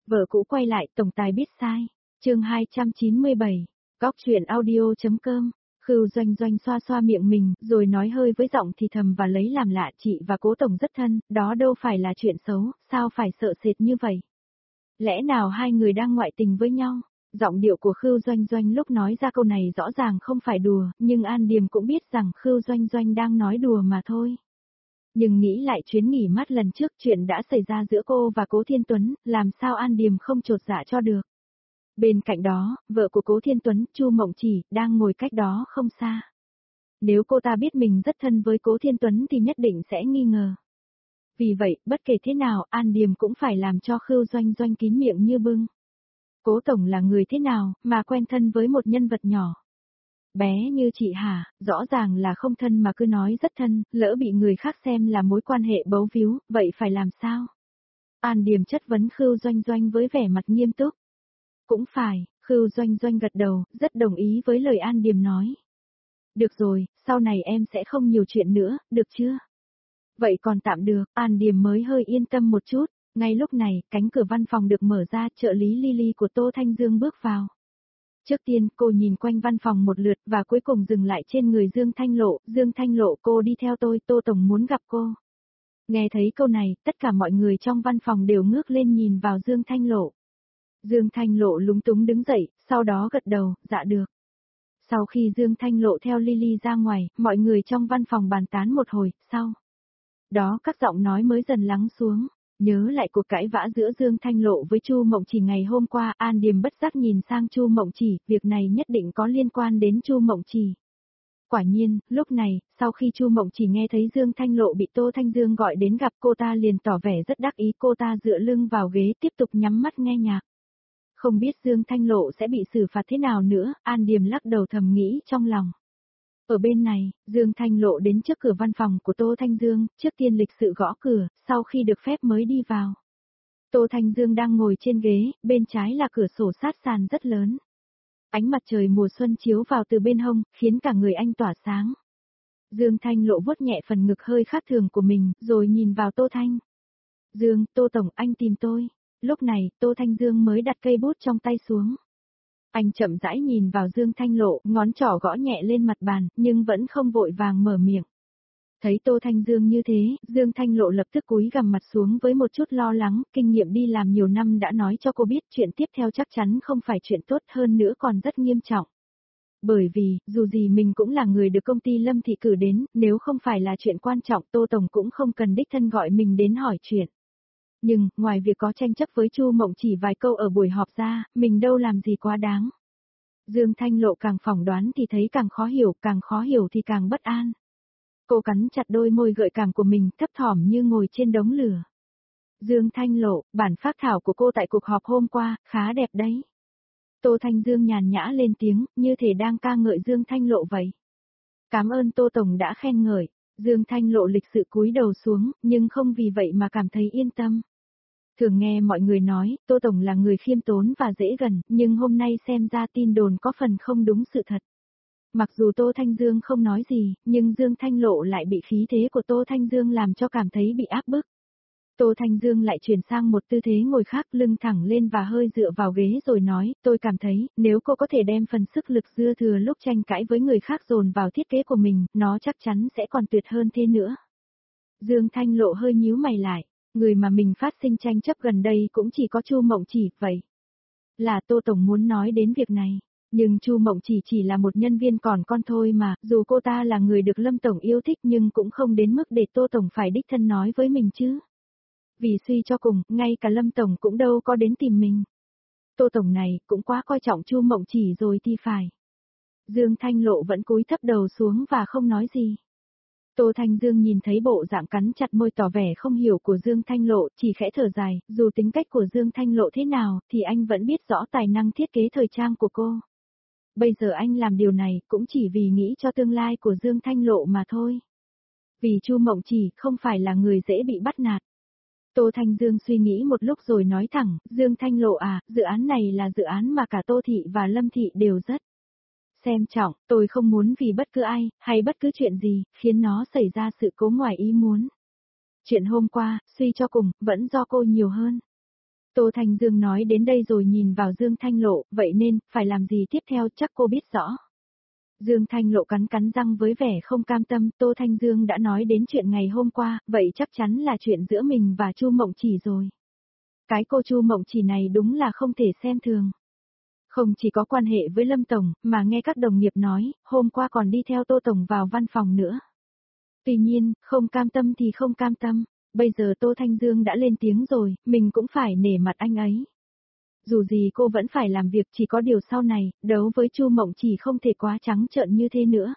Vợ cũ quay lại, tổng tài biết sai. Chương 297. Góc truyện audio.com. Khưu Doanh Doanh xoa xoa miệng mình, rồi nói hơi với giọng thì thầm và lấy làm lạ, chị và Cố tổng rất thân, đó đâu phải là chuyện xấu, sao phải sợ sệt như vậy? Lẽ nào hai người đang ngoại tình với nhau? Giọng điệu của Khưu Doanh Doanh lúc nói ra câu này rõ ràng không phải đùa, nhưng An Điềm cũng biết rằng Khưu Doanh Doanh đang nói đùa mà thôi. Nhưng nghĩ lại chuyến nghỉ mát lần trước, chuyện đã xảy ra giữa cô và Cố Thiên Tuấn, làm sao An Điềm không chột dạ cho được. Bên cạnh đó, vợ của Cố Thiên Tuấn, Chu Mộng Chỉ, đang ngồi cách đó không xa. Nếu cô ta biết mình rất thân với Cố Thiên Tuấn thì nhất định sẽ nghi ngờ. Vì vậy, bất kể thế nào, An Điềm cũng phải làm cho Khưu Doanh Doanh kín miệng như bưng. Cố tổng là người thế nào, mà quen thân với một nhân vật nhỏ. Bé như chị hả, rõ ràng là không thân mà cứ nói rất thân, lỡ bị người khác xem là mối quan hệ bấu víu, vậy phải làm sao? An Điềm chất vấn Khưu Doanh Doanh với vẻ mặt nghiêm túc. Cũng phải, Khưu Doanh Doanh gật đầu, rất đồng ý với lời An Điềm nói. Được rồi, sau này em sẽ không nhiều chuyện nữa, được chưa? Vậy còn tạm được, An Điềm mới hơi yên tâm một chút. Ngay lúc này, cánh cửa văn phòng được mở ra, trợ lý Lily của Tô Thanh Dương bước vào. Trước tiên, cô nhìn quanh văn phòng một lượt và cuối cùng dừng lại trên người Dương Thanh Lộ. Dương Thanh Lộ, cô đi theo tôi, Tô tổng muốn gặp cô. Nghe thấy câu này, tất cả mọi người trong văn phòng đều ngước lên nhìn vào Dương Thanh Lộ. Dương Thanh Lộ lúng túng đứng dậy, sau đó gật đầu, dạ được. Sau khi Dương Thanh Lộ theo Lily ra ngoài, mọi người trong văn phòng bàn tán một hồi, sau đó các giọng nói mới dần lắng xuống. Nhớ lại cuộc cãi vã giữa Dương Thanh Lộ với Chu Mộng Chỉ ngày hôm qua, An Điềm bất giác nhìn sang Chu Mộng Chỉ, việc này nhất định có liên quan đến Chu Mộng Chỉ. Quả nhiên, lúc này, sau khi Chu Mộng Chỉ nghe thấy Dương Thanh Lộ bị Tô Thanh Dương gọi đến gặp, cô ta liền tỏ vẻ rất đắc ý, cô ta dựa lưng vào ghế tiếp tục nhắm mắt nghe nhạc. Không biết Dương Thanh Lộ sẽ bị xử phạt thế nào nữa, An Điềm lắc đầu thầm nghĩ trong lòng. Ở bên này, Dương Thanh Lộ đến trước cửa văn phòng của Tô Thanh Dương, trước tiên lịch sự gõ cửa, sau khi được phép mới đi vào. Tô Thanh Dương đang ngồi trên ghế, bên trái là cửa sổ sát sàn rất lớn. Ánh mặt trời mùa xuân chiếu vào từ bên hông, khiến cả người anh tỏa sáng. Dương Thanh Lộ vuốt nhẹ phần ngực hơi khác thường của mình, rồi nhìn vào Tô Thanh. Dương, Tô tổng, anh tìm tôi. Lúc này, Tô Thanh Dương mới đặt cây bút trong tay xuống. Anh chậm rãi nhìn vào Dương Thanh Lộ, ngón trỏ gõ nhẹ lên mặt bàn, nhưng vẫn không vội vàng mở miệng. Thấy Tô Thanh Dương như thế, Dương Thanh Lộ lập tức cúi gằm mặt xuống với một chút lo lắng, kinh nghiệm đi làm nhiều năm đã nói cho cô biết chuyện tiếp theo chắc chắn không phải chuyện tốt, hơn nữa còn rất nghiêm trọng. Bởi vì, dù gì mình cũng là người được công ty Lâm Thị cử đến, nếu không phải là chuyện quan trọng Tô Tổng cũng không cần đích thân gọi mình đến hỏi chuyện. Nhưng, ngoài việc có tranh chấp với Chu Mộng Chỉ vài câu ở buổi họp ra, mình đâu làm gì quá đáng. Dương Thanh Lộ càng phỏng đoán thì thấy càng khó hiểu thì càng bất an. Cô cắn chặt đôi môi gợi cảm của mình, thấp thỏm như ngồi trên đống lửa. Dương Thanh Lộ, bản phác thảo của cô tại cuộc họp hôm qua, khá đẹp đấy. Tô Thanh Dương nhàn nhã lên tiếng, như thể đang ca ngợi Dương Thanh Lộ vậy. Cảm ơn Tô Tổng đã khen ngợi. Dương Thanh Lộ lịch sự cúi đầu xuống, nhưng không vì vậy mà cảm thấy yên tâm. Thường nghe mọi người nói, Tô Tổng là người khiêm tốn và dễ gần, nhưng hôm nay xem ra tin đồn có phần không đúng sự thật. Mặc dù Tô Thanh Dương không nói gì, nhưng Dương Thanh Lộ lại bị khí thế của Tô Thanh Dương làm cho cảm thấy bị áp bức. Tô Thanh Dương lại chuyển sang một tư thế ngồi khác, lưng thẳng lên và hơi dựa vào ghế rồi nói, tôi cảm thấy, nếu cô có thể đem phần sức lực dư thừa lúc tranh cãi với người khác dồn vào thiết kế của mình, nó chắc chắn sẽ còn tuyệt hơn thế nữa. Dương Thanh Lộ hơi nhíu mày lại, người mà mình phát sinh tranh chấp gần đây cũng chỉ có Chu Mộng Chỉ, vậy là Tô Tổng muốn nói đến việc này. Nhưng Chu Mộng chỉ là một nhân viên còn con thôi mà, dù cô ta là người được Lâm Tổng yêu thích nhưng cũng không đến mức để Tô Tổng phải đích thân nói với mình chứ. Vì suy cho cùng, ngay cả Lâm Tổng cũng đâu có đến tìm mình. Tô Tổng này cũng quá coi trọng Chu Mộng Chỉ rồi thì phải. Dương Thanh Lộ vẫn cúi thấp đầu xuống và không nói gì. Tô Thanh Dương nhìn thấy bộ dạng cắn chặt môi tỏ vẻ không hiểu của Dương Thanh Lộ, chỉ khẽ thở dài, dù tính cách của Dương Thanh Lộ thế nào, thì anh vẫn biết rõ tài năng thiết kế thời trang của cô. Bây giờ anh làm điều này cũng chỉ vì nghĩ cho tương lai của Dương Thanh Lộ mà thôi. Vì Chu Mộng Chỉ không phải là người dễ bị bắt nạt. Tô Thanh Dương suy nghĩ một lúc rồi nói thẳng, Dương Thanh Lộ à, dự án này là dự án mà cả Tô Thị và Lâm Thị đều rất xem trọng, tôi không muốn vì bất cứ ai, hay bất cứ chuyện gì, khiến nó xảy ra sự cố ngoài ý muốn. Chuyện hôm qua, suy cho cùng, vẫn do cô nhiều hơn. Tô Thanh Dương nói đến đây rồi nhìn vào Dương Thanh Lộ, vậy nên, phải làm gì tiếp theo chắc cô biết rõ. Dương Thanh Lộ cắn cắn răng với vẻ không cam tâm, Tô Thanh Dương đã nói đến chuyện ngày hôm qua, vậy chắc chắn là chuyện giữa mình và Chu Mộng Chỉ rồi. Cái cô Chu Mộng Chỉ này đúng là không thể xem thường. Không chỉ có quan hệ với Lâm Tổng, mà nghe các đồng nghiệp nói, hôm qua còn đi theo Tô Tổng vào văn phòng nữa. Tuy nhiên, không cam tâm thì không cam tâm, bây giờ Tô Thanh Dương đã lên tiếng rồi, mình cũng phải nể mặt anh ấy. Dù gì cô vẫn phải làm việc, chỉ có điều sau này, đấu với Chu Mộng Chỉ không thể quá trắng trợn như thế nữa.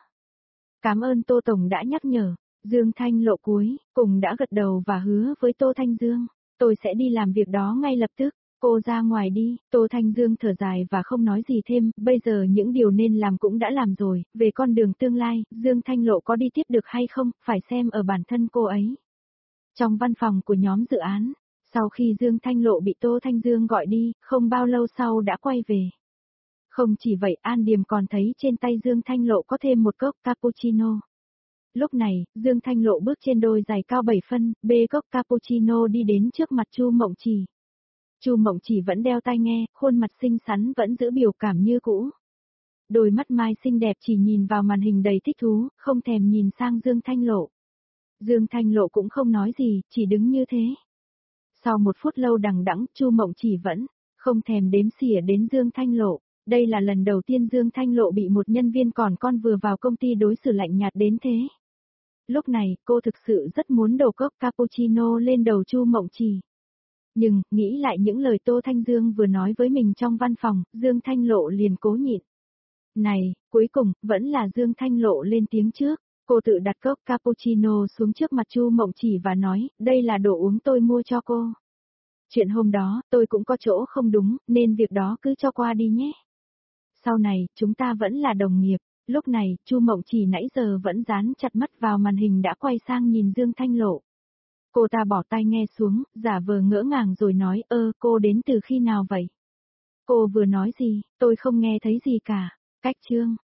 Cảm ơn Tô Tổng đã nhắc nhở. Dương Thanh Lộ cúi, cùng đã gật đầu và hứa với Tô Thanh Dương. Tôi sẽ đi làm việc đó ngay lập tức. Cô ra ngoài đi, Tô Thanh Dương thở dài và không nói gì thêm, bây giờ những điều nên làm cũng đã làm rồi, về con đường tương lai, Dương Thanh Lộ có đi tiếp được hay không, phải xem ở bản thân cô ấy. Trong văn phòng của nhóm dự án, sau khi Dương Thanh Lộ bị Tô Thanh Dương gọi đi, không bao lâu sau đã quay về. Không chỉ vậy, An Điềm còn thấy trên tay Dương Thanh Lộ có thêm một cốc cappuccino. Lúc này, Dương Thanh Lộ bước trên đôi giày cao 7 phân, bê cốc cappuccino đi đến trước mặt Chu Mộng Chỉ. Chu Mộng Chỉ vẫn đeo tai nghe, khuôn mặt xinh xắn vẫn giữ biểu cảm như cũ. Đôi mắt mai xinh đẹp chỉ nhìn vào màn hình đầy thích thú, không thèm nhìn sang Dương Thanh Lộ. Dương Thanh Lộ cũng không nói gì, chỉ đứng như thế. Sau một phút lâu đằng đẵng, Chu Mộng Chỉ vẫn không thèm đếm xỉa đến Dương Thanh Lộ. Đây là lần đầu tiên Dương Thanh Lộ bị một nhân viên còn con vừa vào công ty đối xử lạnh nhạt đến thế. Lúc này, cô thực sự rất muốn đổ cốc cappuccino lên đầu Chu Mộng Chỉ. Nhưng, nghĩ lại những lời Tô Thanh Dương vừa nói với mình trong văn phòng, Dương Thanh Lộ liền cố nhịn. Này, cuối cùng, vẫn là Dương Thanh Lộ lên tiếng trước. Cô tự đặt cốc cappuccino xuống trước mặt Chu Mộng Chỉ và nói, đây là đồ uống tôi mua cho cô. Chuyện hôm đó, tôi cũng có chỗ không đúng, nên việc đó cứ cho qua đi nhé. Sau này, chúng ta vẫn là đồng nghiệp. Lúc này, Chu Mộng Chỉ nãy giờ vẫn dán chặt mắt vào màn hình đã quay sang nhìn Dương Thanh Lộ. Cô ta bỏ tai nghe xuống, giả vờ ngỡ ngàng rồi nói, cô đến từ khi nào vậy? Cô vừa nói gì, tôi không nghe thấy gì cả. Cách chương.